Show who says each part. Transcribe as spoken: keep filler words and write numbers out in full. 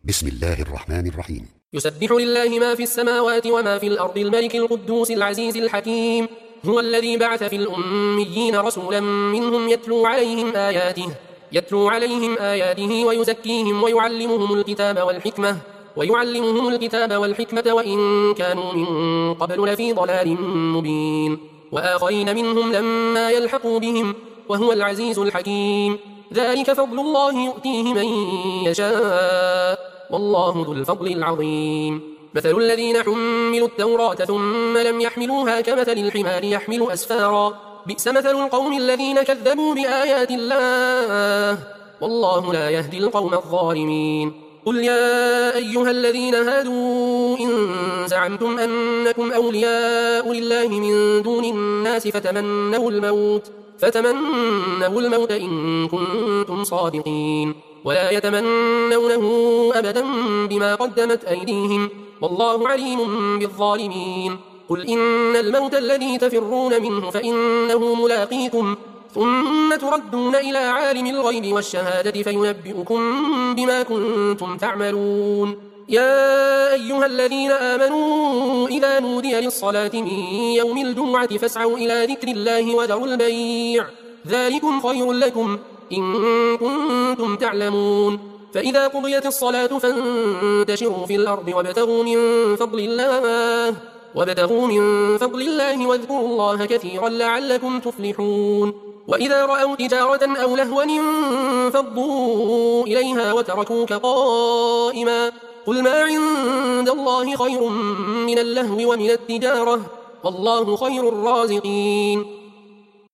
Speaker 1: بسم الله الرحمن الرحيم.
Speaker 2: يسبح لله ما في السماوات وما في الأرض الملك القدوس العزيز الحكيم. هو الذي بعث في الأميين رسولا منهم يتلو عليهم آياته يتلو عليهم آياته ويزكيهم ويعلمهم الكتاب والحكمة ويعلمهم الكتاب والحكمة وإن كانوا من قبل لفي ضلال مبين، وآخرين منهم لما يلحقوا بهم، وهو العزيز الحكيم. ذلك فضل الله يؤتيه من يشاء، والله ذو الفضل العظيم. مثل الذين حملوا التوراة ثم لم يحملوها كمثل الحمار يحمل أسفارا، بئس مثل القوم الذين كذبوا بآيات الله، والله لا يهدي القوم الظالمين. قل يا أيها الذين هادوا إن زعمتم أنكم أولياء لله من دون الناس فتمنوا الموت فتمنوا الموت إن كنتم صادقين، ولا يتمنونه أبدا بما قدمت أيديهم، والله عليم بالظالمين. قل إن الموت الذي تفرون منه فإنه ملاقيكم، ثم تردون إلى عالم الغيب والشهادة فينبئكم بما كنتم تعملون. يا أيها الذين آمنوا إذا نودي للصلاة من يوم الجمعة فاسعوا إلى ذكر الله وذروا البيع، ذلكم خير لكم إن كنتم تعلمون. فإذا قضيت الصلاة فانتشروا في الأرض وابتغوا من فضل الله وابتغوا من فضل الله واذكروا الله كثيرا لعلكم تفلحون. وإذا رأوا تجارة أو لهوا انفضوا إليها وتركوك قائما، قل ما عند الله خير من اللهو ومن التجارة، والله خير الرازقين.